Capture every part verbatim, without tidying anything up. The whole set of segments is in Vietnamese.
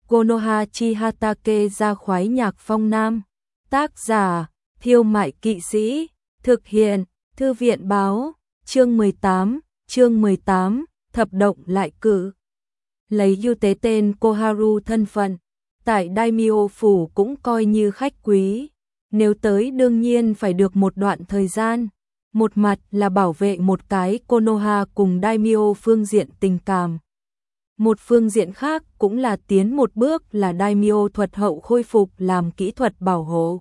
Konoha Hatake ra khoái nhạc phong nam. Tác giả, Thiêu Mại Kỵ Sĩ. Thực hiện, Thư viện báo. Chương mười tám, chương mười tám, thập động lại cử. Lấy ưu tế tên Koharu thân phận, tại Daimyo phủ cũng coi như khách quý. Nếu tới đương nhiên phải được một đoạn thời gian. Một mặt là bảo vệ một cái Konoha cùng Daimyo phương diện tình cảm. Một phương diện khác cũng là tiến một bước là Daimyo thuật hậu khôi phục làm kỹ thuật bảo hộ.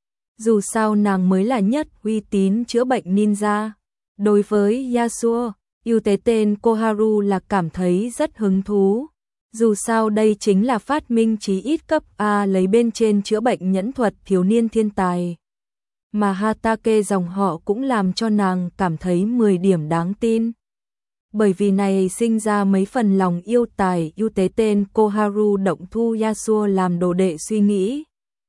Dù sao nàng mới là nhất uy tín chữa bệnh ninja. Đối với Yasuo, ưu tế tên Koharu là cảm thấy rất hứng thú. Dù sao đây chính là phát minh chí ít cấp A lấy bên trên chữa bệnh nhẫn thuật thiếu niên thiên tài. Mà Hatake dòng họ cũng làm cho nàng cảm thấy mười điểm đáng tin. Bởi vì này sinh ra mấy phần lòng yêu tài, ưu tế tên Koharu động thu Yasuo làm đồ đệ suy nghĩ.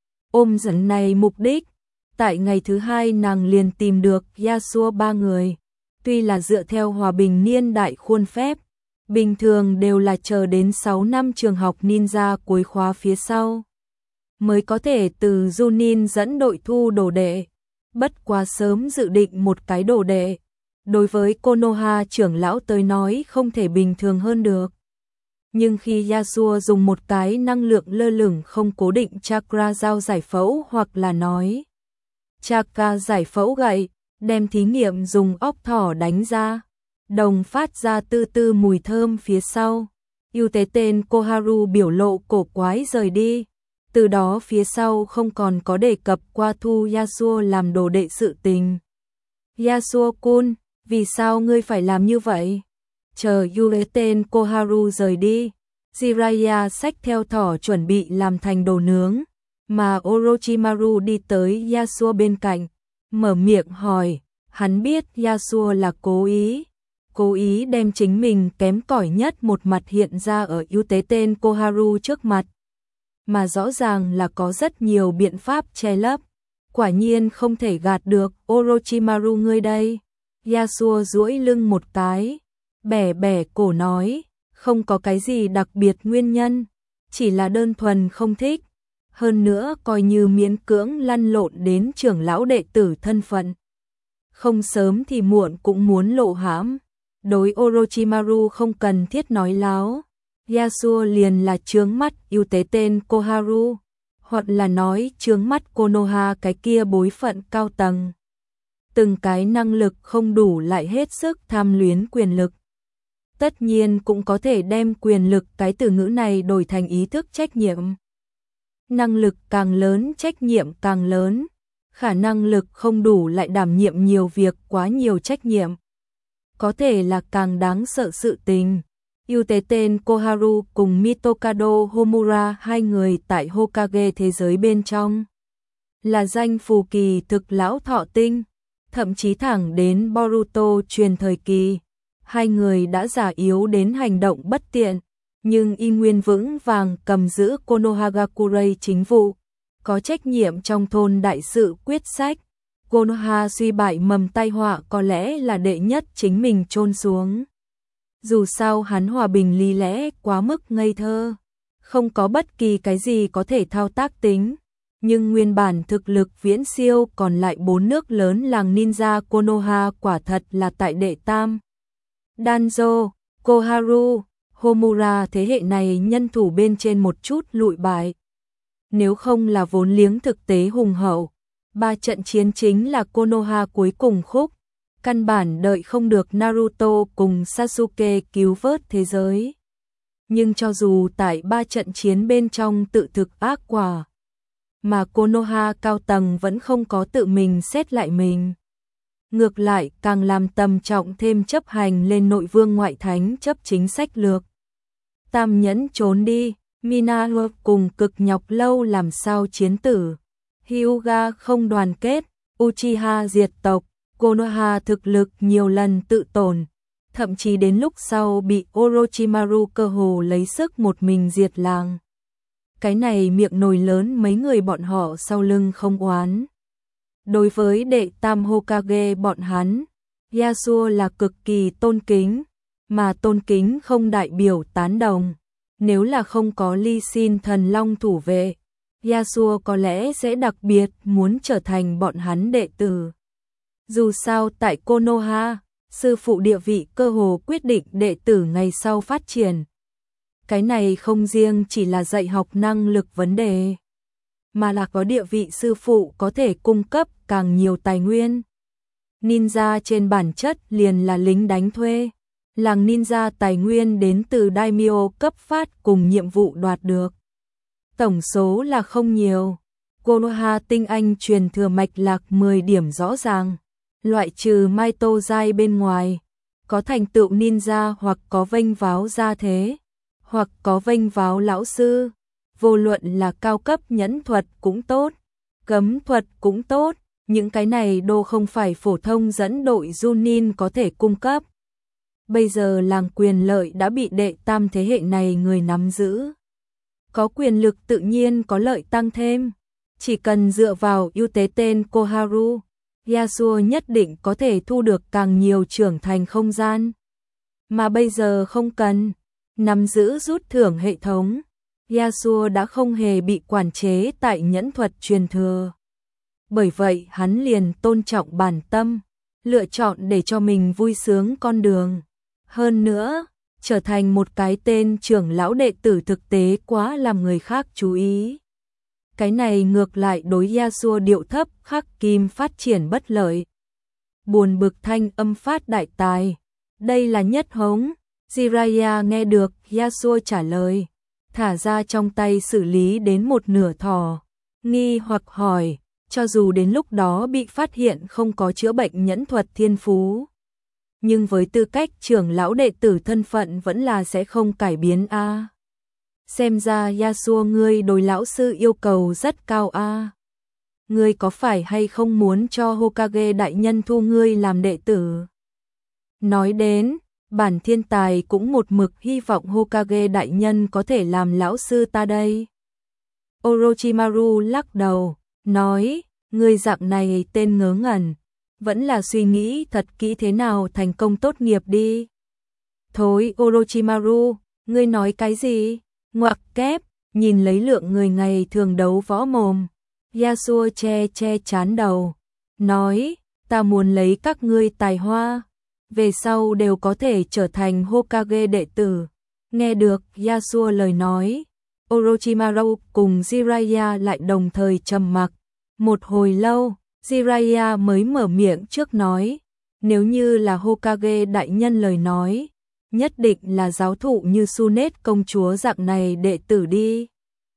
Ôm dẫn này mục đích, tại ngày thứ hai nàng liền tìm được Yasuo ba người. Tuy là dựa theo hòa bình niên đại khuôn phép, bình thường đều là chờ đến sáu năm trường học ninja cuối khóa phía sau mới có thể từ Junin dẫn đội thu đồ đệ. Bất quá sớm dự định một cái đồ đệ, đối với Konoha trưởng lão tới nói không thể bình thường hơn được. Nhưng khi Yasuo dùng một cái năng lượng lơ lửng không cố định chakra dao giải phẫu hoặc là nói chakra giải phẫu gậy, đem thí nghiệm dùng óc thỏ đánh ra, đồng phát ra tư tư mùi thơm phía sau. Ưu tế tên Koharu biểu lộ cổ quái rời đi. Từ đó phía sau không còn có đề cập qua thu Yasuo làm đồ đệ sự tình. Yasuo-kun, vì sao ngươi phải làm như vậy? Chờ ưu tế tên Koharu rời đi, Jiraiya xách theo thỏ chuẩn bị làm thành đồ nướng. Mà Orochimaru đi tới Yasuo bên cạnh, mở miệng hỏi, hắn biết Yasuo là cố ý. Cố ý đem chính mình kém cỏi nhất một mặt hiện ra ở ưu tế tên Koharu trước mặt. Mà rõ ràng là có rất nhiều biện pháp che lấp. Quả nhiên không thể gạt được Orochimaru ngươi đây. Yasuo duỗi lưng một cái, bẻ bẻ cổ nói, không có cái gì đặc biệt nguyên nhân, chỉ là đơn thuần không thích. Hơn nữa coi như miễn cưỡng lăn lộn đến trưởng lão đệ tử thân phận. Không sớm thì muộn cũng muốn lộ hãm. Đối Orochimaru không cần thiết nói láo. Yasuo liền là chướng mắt ưu tế tên Koharu, hoặc là nói chướng mắt Konoha cái kia bối phận cao tầng. Từng cái năng lực không đủ lại hết sức tham luyến quyền lực. Tất nhiên cũng có thể đem quyền lực cái từ ngữ này đổi thành ý thức trách nhiệm. Năng lực càng lớn trách nhiệm càng lớn, khả năng lực không đủ lại đảm nhiệm nhiều việc quá nhiều trách nhiệm. Có thể là càng đáng sợ sự tình. Ưu tế tên Koharu cùng Mitokado Homura hai người tại Hokage thế giới bên trong. Là danh phù kỳ thực lão thọ tinh, thậm chí thẳng đến Boruto truyền thời kỳ. Hai người đã già yếu đến hành động bất tiện, nhưng y nguyên vững vàng cầm giữ Konohagakure chính vụ, có trách nhiệm trong thôn đại sự quyết sách. Konoha suy bại mầm tai họa có lẽ là đệ nhất chính mình chôn xuống. Dù sao hắn hòa bình lý lẽ quá mức ngây thơ, không có bất kỳ cái gì có thể thao tác tính, nhưng nguyên bản thực lực viễn siêu còn lại bốn nước lớn làng ninja Konoha quả thật là tại đệ tam. Danzo, Koharu, Homura thế hệ này nhân thủ bên trên một chút lụi bại. Nếu không là vốn liếng thực tế hùng hậu, ba trận chiến chính là Konoha cuối cùng khúc, căn bản đợi không được Naruto cùng Sasuke cứu vớt thế giới. Nhưng cho dù tại ba trận chiến bên trong tự thực ác quả, mà Konoha cao tầng vẫn không có tự mình xét lại mình. Ngược lại càng làm tầm trọng thêm chấp hành lên nội vương ngoại thánh chấp chính sách lược. Tam nhẫn trốn đi, Minato cùng cực nhọc lâu làm sao chiến tử. Hyuga không đoàn kết, Uchiha diệt tộc, Konoha thực lực nhiều lần tự tổn, thậm chí đến lúc sau bị Orochimaru cơ hồ lấy sức một mình diệt làng. Cái này miệng nồi lớn mấy người bọn họ sau lưng không oán. Đối với đệ tam Hokage bọn hắn, Yasuo là cực kỳ tôn kính, mà tôn kính không đại biểu tán đồng. Nếu là không có Ly Sin thần long thủ vệ, Yasuo có lẽ sẽ đặc biệt muốn trở thành bọn hắn đệ tử. Dù sao tại Konoha, sư phụ địa vị cơ hồ quyết định đệ tử ngày sau phát triển. Cái này không riêng chỉ là dạy học năng lực vấn đề, mà là có địa vị sư phụ có thể cung cấp càng nhiều tài nguyên. Ninja trên bản chất liền là lính đánh thuê. Làng ninja tài nguyên đến từ daimyo cấp phát cùng nhiệm vụ đoạt được. Tổng số là không nhiều. Konoha tinh anh truyền thừa mạch lạc mười điểm rõ ràng. Loại trừ Maito Zai bên ngoài, có thành tựu ninja hoặc có vênh váo gia thế, hoặc có vênh váo lão sư. Vô luận là cao cấp nhẫn thuật cũng tốt, cấm thuật cũng tốt, những cái này đô không phải phổ thông dẫn đội Junin có thể cung cấp. Bây giờ làng quyền lợi đã bị đệ tam thế hệ này người nắm giữ. Có quyền lực tự nhiên có lợi tăng thêm. Chỉ cần dựa vào ưu tế tên Koharu, Yasuo nhất định có thể thu được càng nhiều trưởng thành không gian. Mà bây giờ không cần. Nắm giữ rút thưởng hệ thống, Yasuo đã không hề bị quản chế tại nhẫn thuật truyền thừa. Bởi vậy hắn liền tôn trọng bản tâm, lựa chọn để cho mình vui sướng con đường. Hơn nữa, trở thành một cái tên trưởng lão đệ tử thực tế quá làm người khác chú ý. Cái này ngược lại đối Yasuo điệu thấp khắc kim phát triển bất lợi. Buồn bực thanh âm phát đại tài. Đây là nhất hống. Jiraiya nghe được Yasuo trả lời, thả ra trong tay xử lý đến một nửa thỏ. Nghi hoặc hỏi, cho dù đến lúc đó bị phát hiện không có chữa bệnh nhẫn thuật thiên phú, nhưng với tư cách trưởng lão đệ tử thân phận vẫn là sẽ không cải biến a. À. Xem ra Yasuo ngươi đối lão sư yêu cầu rất cao a. À. Ngươi có phải hay không muốn cho Hokage đại nhân thu ngươi làm đệ tử? Nói đến, bản thiên tài cũng một mực hy vọng Hokage đại nhân có thể làm lão sư ta đây. Orochimaru lắc đầu, nói, ngươi dạng này tên ngớ ngẩn, vẫn là suy nghĩ thật kỹ thế nào thành công tốt nghiệp đi. Thối Orochimaru, ngươi nói cái gì? Ngoặc kép, nhìn lấy lượng người ngày thường đấu võ mồm. Yasuo che che chán đầu, nói, ta muốn lấy các ngươi tài hoa, về sau đều có thể trở thành Hokage đệ tử. Nghe được Yasuo lời nói, Orochimaru cùng Jiraiya lại đồng thời trầm mặc. Một hồi lâu, Jiraiya mới mở miệng trước nói, nếu như là Hokage đại nhân lời nói, nhất định là giáo thụ như Sunet công chúa dạng này đệ tử đi.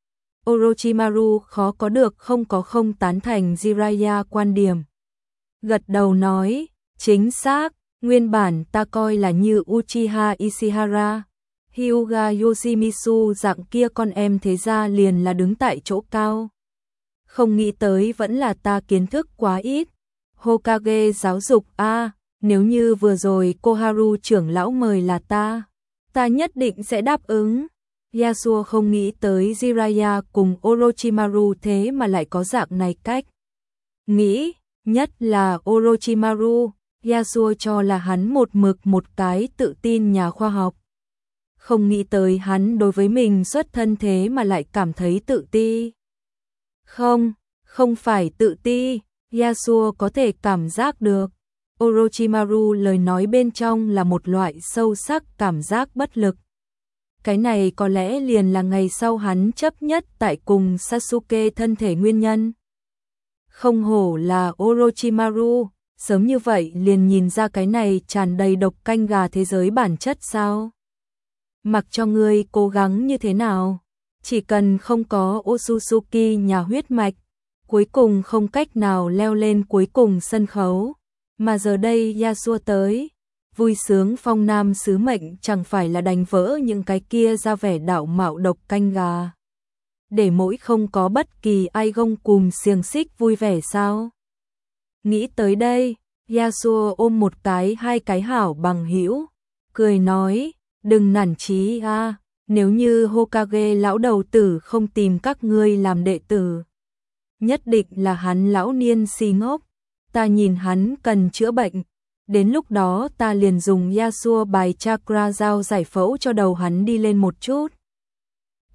Orochimaru khó có được không có không tán thành Jiraiya quan điểm. Gật đầu nói, chính xác, nguyên bản ta coi là như Uchiha Ishihara, Hyuga Yoshimitsu dạng kia con em thế gia liền là đứng tại chỗ cao. Không nghĩ tới vẫn là ta kiến thức quá ít. Hokage giáo dục a, à, nếu như vừa rồi Koharu trưởng lão mời là ta, ta nhất định sẽ đáp ứng. Yasuo không nghĩ tới Jiraiya cùng Orochimaru thế mà lại có dạng này cách nghĩ, nhất là Orochimaru, Yasuo cho là hắn một mực một cái tự tin nhà khoa học. Không nghĩ tới hắn đối với mình xuất thân thế mà lại cảm thấy tự ti. Không, không phải tự ti, Yasuo có thể cảm giác được. Orochimaru lời nói bên trong là một loại sâu sắc cảm giác bất lực. Cái này có lẽ liền là ngày sau hắn chấp nhất tại cùng Sasuke thân thể nguyên nhân. Không hổ là Orochimaru, sớm như vậy liền nhìn ra cái này tràn đầy độc canh gà thế giới bản chất sao. Mặc cho ngươi cố gắng như thế nào, chỉ cần không có Otsutsuki nhà huyết mạch, cuối cùng không cách nào leo lên cuối cùng sân khấu. Mà giờ đây Yasuo tới, vui sướng phong nam sứ mệnh chẳng phải là đánh vỡ những cái kia ra vẻ đạo mạo độc canh gà. Để mỗi không có bất kỳ ai gông cùm xiềng xích vui vẻ sao? Nghĩ tới đây, Yasuo ôm một cái hai cái hảo bằng hữu, cười nói, đừng nản chí a, nếu như Hokage lão đầu tử không tìm các ngươi làm đệ tử, nhất định là hắn lão niên si ngốc, ta nhìn hắn cần chữa bệnh, đến lúc đó ta liền dùng Yasuo bài chakra dao giải phẫu cho đầu hắn đi lên một chút.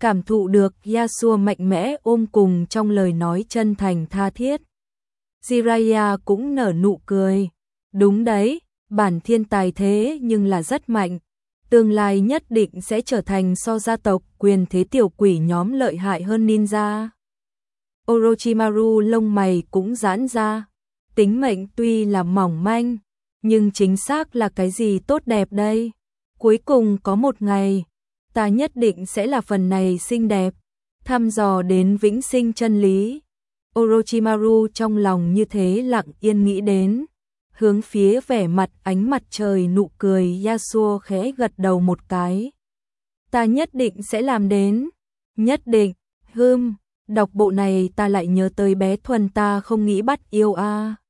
cảm thụ được Yasuo mạnh mẽ ôm cùng trong lời nói chân thành tha thiết. Jiraiya cũng nở nụ cười. Đúng đấy, bản thiên tài thế nhưng là rất mạnh. Tương lai nhất định sẽ trở thành so gia tộc quyền thế tiểu quỷ nhóm lợi hại hơn ninja. Orochimaru lông mày cũng giãn ra. Tính mệnh tuy là mỏng manh, nhưng chính xác là cái gì tốt đẹp đây? Cuối cùng có một ngày, ta nhất định sẽ là phần này xinh đẹp, thăm dò đến vĩnh sinh chân lý. Orochimaru trong lòng như thế lặng yên nghĩ đến, hướng phía vẻ mặt ánh mặt trời nụ cười Yasuo khẽ gật đầu một cái. Ta nhất định sẽ làm đến, nhất định. Hừm, đọc bộ này ta lại nhớ tới bé Thuần ta không nghĩ bắt yêu a.